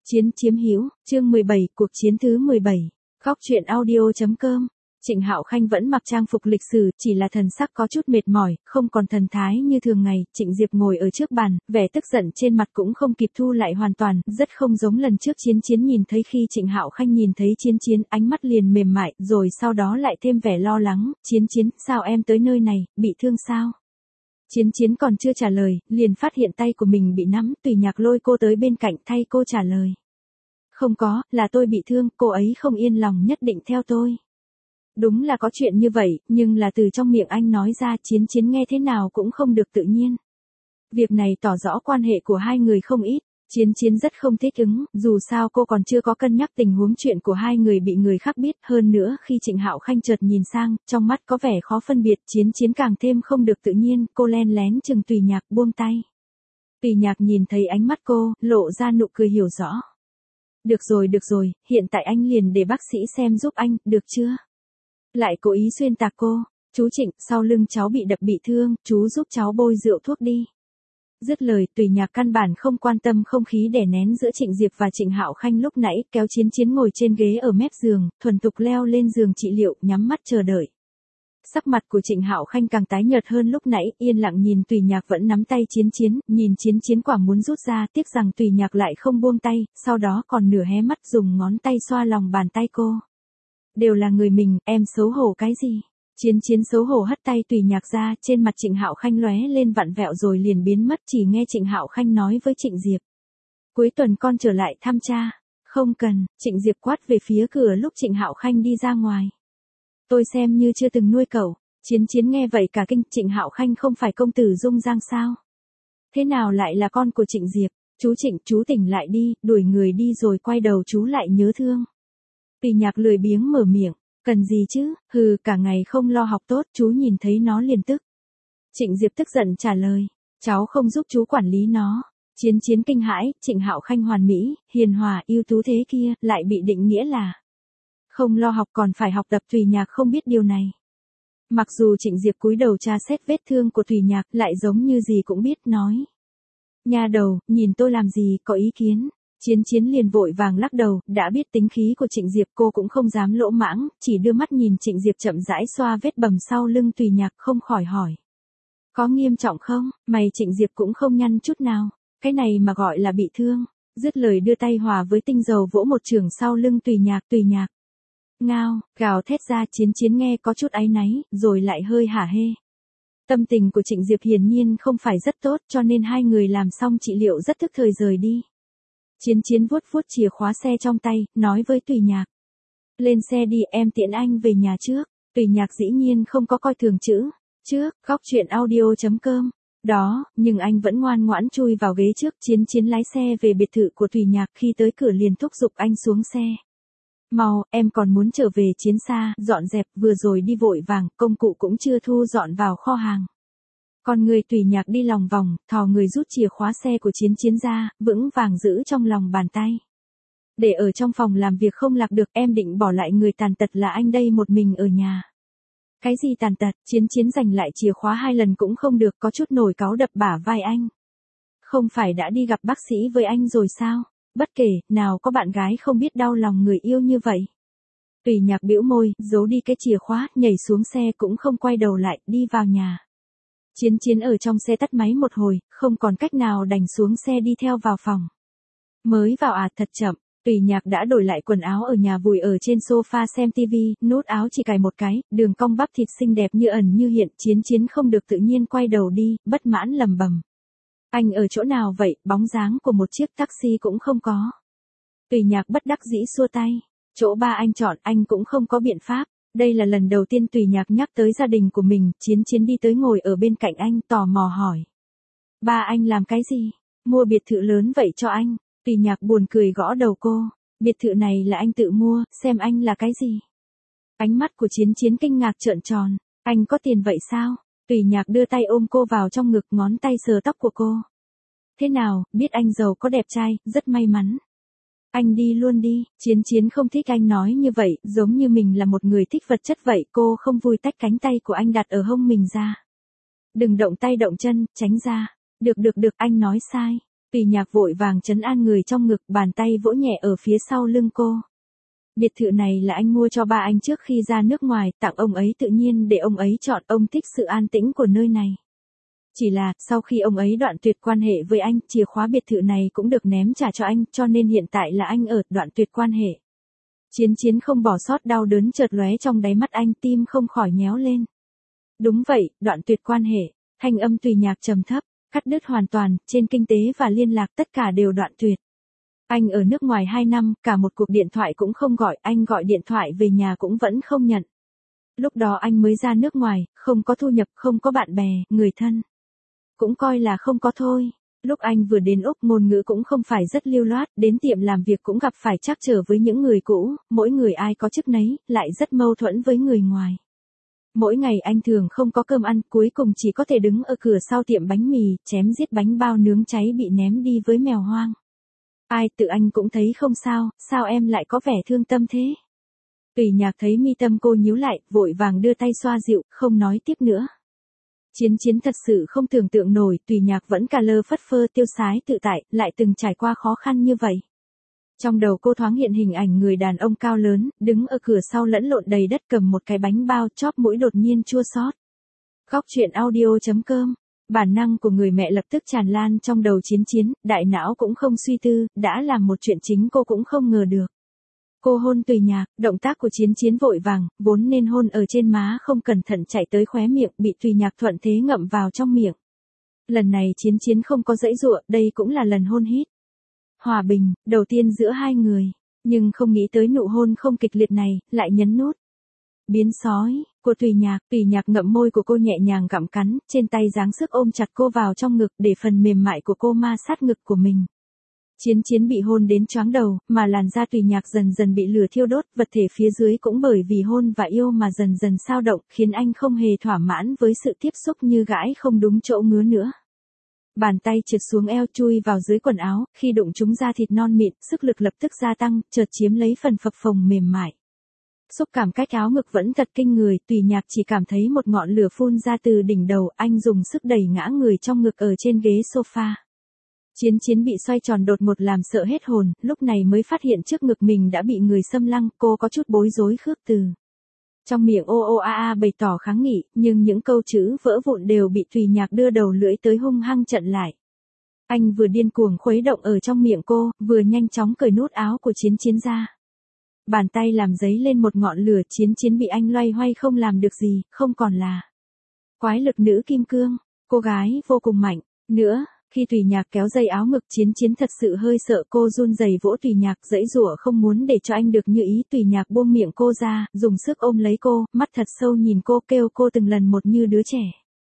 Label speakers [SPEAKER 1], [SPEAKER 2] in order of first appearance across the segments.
[SPEAKER 1] Chiến chiếm hữu, chương 17, cuộc chiến thứ 17. Góc truyện audio.com. Trịnh Hạo Khanh vẫn mặc trang phục lịch sử, chỉ là thần sắc có chút mệt mỏi, không còn thần thái như thường ngày. Trịnh Diệp ngồi ở trước bàn, vẻ tức giận trên mặt cũng không kịp thu lại hoàn toàn, rất không giống lần trước. Chiến nhìn thấy khi Trịnh Hạo Khanh nhìn thấy Chiến, ánh mắt liền mềm mại, rồi sau đó lại thêm vẻ lo lắng. Chiến, sao em tới nơi này, bị thương sao? Chiến còn chưa trả lời, liền phát hiện tay của mình bị nắm. Tùy Nhạc lôi cô tới bên cạnh thay cô trả lời. Không có, là tôi bị thương, cô ấy không yên lòng nhất định theo tôi. Đúng là có chuyện như vậy, nhưng là từ trong miệng anh nói ra. Chiến nghe thế nào cũng không được tự nhiên. Việc này tỏ rõ quan hệ của hai người không ít. Chiến rất không thích ứng, dù sao cô còn chưa có cân nhắc tình huống chuyện của hai người bị người khác biết. Hơn nữa khi Trịnh Hạo Khanh chợt nhìn sang, trong mắt có vẻ khó phân biệt. Chiến càng thêm không được tự nhiên, cô len lén chừng Tùy Nhạc buông tay. Tùy Nhạc nhìn thấy ánh mắt cô, lộ ra nụ cười hiểu rõ. Được rồi, hiện tại anh liền để bác sĩ xem giúp anh, được chưa? Lại cố ý xuyên tạc cô. Chú Trịnh, sau lưng cháu bị đập bị thương, chú giúp cháu bôi rượu thuốc đi. Dứt lời, Tùy Nhạc căn bản không quan tâm không khí đè nén giữa Trịnh Diệp và Trịnh Hạo Khanh lúc nãy, kéo Chiến ngồi trên ghế ở mép giường, thuần thục leo lên giường trị liệu, nhắm mắt chờ đợi. Sắc mặt của Trịnh Hạo Khanh càng tái nhợt hơn lúc nãy, yên lặng nhìn Tùy Nhạc vẫn nắm tay Chiến, nhìn Chiến quả muốn rút ra, tiếc rằng Tùy Nhạc lại không buông tay, sau đó còn nửa hé mắt dùng ngón tay xoa lòng bàn tay cô. Đều là người mình, em xấu hổ cái gì? Chiến xấu hổ hất tay Tùy Nhạc ra, trên mặt Trịnh Hạo Khanh lóe lên vặn vẹo rồi liền biến mất, chỉ nghe Trịnh Hạo Khanh nói với Trịnh Diệp. Cuối tuần con trở lại thăm cha. Không cần, Trịnh Diệp quát về phía cửa lúc Trịnh Hạo Khanh đi ra ngoài. Tôi xem như chưa từng nuôi cậu. Chiến nghe vậy cả kinh, Trịnh Hạo Khanh không phải công tử Dung Giang sao? Thế nào lại là con của Trịnh Diệp? Chú Trịnh, chú tỉnh lại đi, đuổi người đi rồi quay đầu chú lại nhớ thương. Tùy Nhạc lười biếng mở miệng. Cần gì chứ, cả ngày không lo học tốt, chú nhìn thấy nó liền tức. Trịnh Diệp tức giận trả lời, cháu không giúp chú quản lý nó. Chiến kinh hãi, Trịnh Hạo Khanh hoàn mỹ, hiền hòa, ưu tú thế kia, lại bị định nghĩa là không lo học còn phải học tập. Tùy Nhạc không biết điều này. Mặc dù Trịnh Diệp cúi đầu tra xét vết thương của Tùy Nhạc, lại giống như gì cũng biết, nói. Nha đầu, nhìn tôi làm gì, có ý kiến. Chiến liền vội vàng lắc đầu, đã biết tính khí của Trịnh Diệp cô cũng không dám lỗ mãng, chỉ đưa mắt nhìn Trịnh Diệp chậm rãi xoa vết bầm sau lưng Tùy Nhạc, không khỏi hỏi. Có nghiêm trọng không? Mày Trịnh Diệp cũng không nhăn chút nào. Cái này mà gọi là bị thương. Dứt lời đưa tay hòa với tinh dầu vỗ một chưởng sau lưng Tùy Nhạc. Ngao, gào thét ra. Chiến nghe có chút áy náy, rồi lại hơi hả hê. Tâm tình của Trịnh Diệp hiển nhiên không phải rất tốt, cho nên hai người làm xong trị liệu rất tức thời rời đi. Chiến vuốt chìa khóa xe trong tay, nói với Tùy Nhạc. Lên xe đi, em tiễn anh về nhà trước. Tùy Nhạc dĩ nhiên không có coi thường chữ trước, góc truyện audio.com. Đó, nhưng anh vẫn ngoan ngoãn chui vào ghế trước. Chiến lái xe về biệt thự của Tùy Nhạc, khi tới cửa liền thúc giục anh xuống xe. Mau, em còn muốn trở về Chiến xa, dọn dẹp, vừa rồi đi vội vàng, công cụ cũng chưa thu dọn vào kho hàng. Còn người Tùy Nhạc đi lòng vòng, thò người rút chìa khóa xe của Chiến ra, vững vàng giữ trong lòng bàn tay. Để ở trong phòng làm việc không lạc được, em định bỏ lại người tàn tật là anh đây một mình ở nhà. Cái gì tàn tật? Chiến giành lại chìa khóa 2 lần cũng không được, có chút nổi cáu đập bả vai anh. Không phải đã đi gặp bác sĩ với anh rồi sao? Bất kể, nào có bạn gái không biết đau lòng người yêu như vậy. Tùy Nhạc bĩu môi, giấu đi cái chìa khóa, nhảy xuống xe cũng không quay đầu lại, đi vào nhà. Chiến ở trong xe tắt máy một hồi, không còn cách nào đành xuống xe đi theo vào phòng. Mới vào thật chậm, Tùy Nhạc đã đổi lại quần áo ở nhà vùi ở trên sofa xem tivi, nút áo chỉ cài một cái, đường cong bắp thịt xinh đẹp như ẩn như hiện. Chiến không được tự nhiên quay đầu đi, bất mãn lầm bầm. Anh ở chỗ nào vậy, bóng dáng của một chiếc taxi cũng không có. Tùy Nhạc bất đắc dĩ xua tay, chỗ ba anh chọn anh cũng không có biện pháp. Đây là lần đầu tiên Tùy Nhạc nhắc tới gia đình của mình. Chiến đi tới ngồi ở bên cạnh anh, tò mò hỏi. Ba anh làm cái gì? Mua biệt thự lớn vậy cho anh. Tùy Nhạc buồn cười gõ đầu cô. Biệt thự này là anh tự mua, xem anh là cái gì? Ánh mắt của Chiến kinh ngạc trợn tròn. Anh có tiền vậy sao? Tùy Nhạc đưa tay ôm cô vào trong ngực, ngón tay sờ tóc của cô. Thế nào, biết anh giàu có đẹp trai, rất may mắn. Anh đi luôn đi. Chiến không thích anh nói như vậy, giống như mình là một người thích vật chất vậy. Cô không vui tách cánh tay của anh đặt ở hông mình ra. Đừng động tay động chân, tránh ra. Được, anh nói sai. Tùy Nhạc vội vàng trấn an người trong ngực, bàn tay vỗ nhẹ ở phía sau lưng cô. Biệt thự này là anh mua cho ba anh trước khi ra nước ngoài, tặng ông ấy tự nhiên để ông ấy chọn, ông thích sự an tĩnh của nơi này. Chỉ là, sau khi ông ấy đoạn tuyệt quan hệ với anh, chìa khóa biệt thự này cũng được ném trả cho anh, cho nên hiện tại là anh ở đoạn tuyệt quan hệ. Chiến không bỏ sót, đau đớn chợt lóe trong đáy mắt anh, tim không khỏi nhéo lên. Đúng vậy, đoạn tuyệt quan hệ. Thanh âm Tùy Nhạc trầm thấp, cắt đứt hoàn toàn, trên kinh tế và liên lạc tất cả đều đoạn tuyệt. Anh ở nước ngoài 2 năm, cả một cuộc điện thoại cũng không gọi, anh gọi điện thoại về nhà cũng vẫn không nhận. Lúc đó anh mới ra nước ngoài, không có thu nhập, không có bạn bè, người thân. Cũng coi là không có thôi. Lúc anh vừa đến Úc, ngôn ngữ cũng không phải rất lưu loát, đến tiệm làm việc cũng gặp phải trắc trở với những người cũ, mỗi người ai có chức nấy, lại rất mâu thuẫn với người ngoài. Mỗi ngày anh thường không có cơm ăn, cuối cùng chỉ có thể đứng ở cửa sau tiệm bánh mì, chém giết bánh bao nướng cháy bị ném đi với mèo hoang. Ai, tự anh cũng thấy không sao, sao em lại có vẻ thương tâm thế? Tùy Nhạc thấy mi tâm cô nhíu lại, vội vàng đưa tay xoa dịu, không nói tiếp nữa. Chiến thật sự không tưởng tượng nổi, Tùy Nhạc vẫn cà lơ phất phơ tiêu sái tự tại, lại từng trải qua khó khăn như vậy. Trong đầu cô thoáng hiện hình ảnh người đàn ông cao lớn, đứng ở cửa sau lẫn lộn đầy đất cầm một cái bánh bao, chóp mũi đột nhiên chua xót. Góc truyện audio.com. Bản năng của người mẹ lập tức tràn lan trong đầu Chiến, đại não cũng không suy tư, đã làm một chuyện chính cô cũng không ngờ được. Cô hôn Tùy Nhạc, động tác của Chiến vội vàng, vốn nên hôn ở trên má không cẩn thận chạy tới khóe miệng, bị Tùy Nhạc thuận thế ngậm vào trong miệng. Lần này Chiến không có giãy giụa, đây cũng là lần hôn hít. Hòa bình, đầu tiên giữa hai người, nhưng không nghĩ tới nụ hôn không kịch liệt này, lại nhấn nút. Biến sói, của Tùy Nhạc ngậm môi của cô nhẹ nhàng gặm cắn, trên tay giáng sức ôm chặt cô vào trong ngực để phần mềm mại của cô ma sát ngực của mình. Chiến bị hôn đến choáng đầu, mà làn da Tùy Nhạc dần dần bị lửa thiêu đốt, vật thể phía dưới cũng bởi vì hôn và yêu mà dần dần xao động, khiến anh không hề thỏa mãn với sự tiếp xúc, như gãi không đúng chỗ ngứa nữa. Bàn tay trượt xuống eo chui vào dưới quần áo, khi đụng trúng da thịt non mịn, sức lực lập tức gia tăng, chợt chiếm lấy phần phập phồng mềm mại. Xúc cảm cách áo ngực vẫn thật kinh người, Tùy Nhạc chỉ cảm thấy một ngọn lửa phun ra từ đỉnh đầu, anh dùng sức đẩy ngã người trong ngực ở trên ghế sofa. Chiến bị xoay tròn đột ngột làm sợ hết hồn, lúc này mới phát hiện trước ngực mình đã bị người xâm lăng, cô có chút bối rối khước từ. Trong miệng ô a a bày tỏ kháng nghị, nhưng những câu chữ vỡ vụn đều bị Tùy Nhạc đưa đầu lưỡi tới hung hăng chặn lại. Anh vừa điên cuồng khuấy động ở trong miệng cô, vừa nhanh chóng cởi nút áo của Chiến ra. Bàn tay làm dấy lên một ngọn lửa, Chiến bị anh loay hoay không làm được gì, không còn là quái lực nữ kim cương, cô gái vô cùng mạnh. Nữa, khi Tùy Nhạc kéo dây áo ngực Chiến thật sự hơi sợ, cô run rẩy vỗ Tùy Nhạc, giãy giụa không muốn để cho anh được như ý. Tùy Nhạc buông miệng cô ra, dùng sức ôm lấy cô, mắt thật sâu nhìn cô, kêu cô từng lần một như đứa trẻ.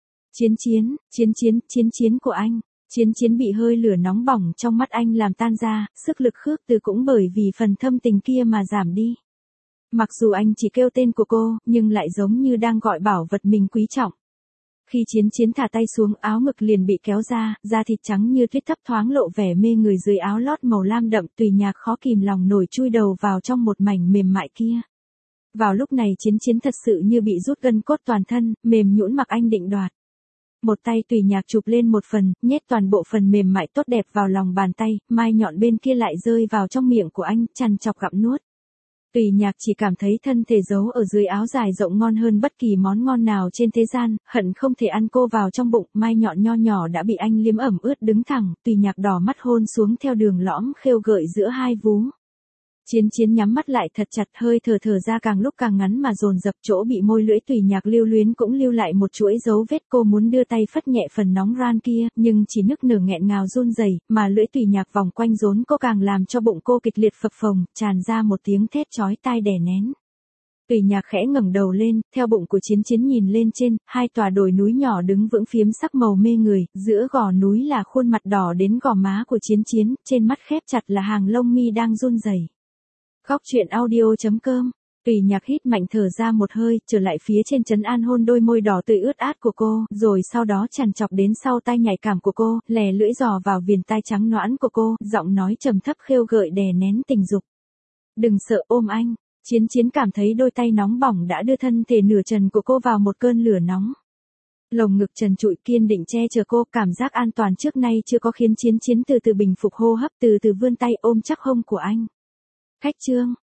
[SPEAKER 1] Chiến của anh. Chiến bị hơi lửa nóng bỏng trong mắt anh làm tan ra, sức lực khước từ cũng bởi vì phần thâm tình kia mà giảm đi. Mặc dù anh chỉ kêu tên của cô, nhưng lại giống như đang gọi bảo vật mình quý trọng. Khi Chiến thả tay xuống, áo ngực liền bị kéo ra, da thịt trắng như tuyết thấp thoáng lộ vẻ mê người dưới áo lót màu lam đậm. Tùy Nhạc khó kìm lòng nổi chui đầu vào trong một mảnh mềm mại kia. Vào lúc này Chiến thật sự như bị rút gân cốt toàn thân, mềm nhũn mặc anh định đoạt. Một tay Tùy Nhạc chụp lên một phần, nhét toàn bộ phần mềm mại tốt đẹp vào lòng bàn tay, mai nhọn bên kia lại rơi vào trong miệng của anh, chằn chọc gặm nuốt. Tùy Nhạc chỉ cảm thấy thân thể giấu ở dưới áo dài rộng ngon hơn bất kỳ món ngon nào trên thế gian, hận không thể ăn cô vào trong bụng, mai nhọn nho nhỏ đã bị anh liếm ẩm ướt đứng thẳng, Tùy Nhạc đỏ mắt hôn xuống theo đường lõm khêu gợi giữa hai vú. Chiến nhắm mắt lại thật chặt, hơi thở ra càng lúc càng ngắn mà dồn dập, chỗ bị môi lưỡi Tùy Nhạc lưu luyến cũng lưu lại một chuỗi dấu vết. Cô muốn đưa tay phất nhẹ phần nóng ran kia, nhưng chỉ nức nở nghẹn ngào run rẩy, mà lưỡi Tùy Nhạc vòng quanh rốn cô càng làm cho bụng cô kịch liệt phập phồng, tràn ra một tiếng thét chói tai đè nén. Tùy Nhạc khẽ ngẩng đầu lên, theo bụng của Chiến nhìn lên trên, hai tòa đồi núi nhỏ đứng vững phiếm sắc màu mê người, giữa gò núi là khuôn mặt đỏ đến gò má của Chiến, trên mắt khép chặt là hàng lông mi đang run rẩy. Góc truyện audio.com. Tùy Nhạc hít mạnh thở ra một hơi, trở lại phía trên trấn an hôn đôi môi đỏ tươi ướt át của cô, rồi sau đó chằn chọc đến sau tai nhạy cảm của cô, lè lưỡi dò vào viền tai trắng nõn của cô, giọng nói trầm thấp khêu gợi đè nén tình dục. Đừng sợ, ôm anh. Chiến cảm thấy đôi tay nóng bỏng đã đưa thân thể nửa trần của cô vào một cơn lửa nóng. Lồng ngực trần trụi kiên định che chở cô, cảm giác an toàn trước nay chưa có khiến Chiến Chiến từ từ bình phục hô hấp, từ từ vươn tay ôm chắc hông của anh. Khách Trương,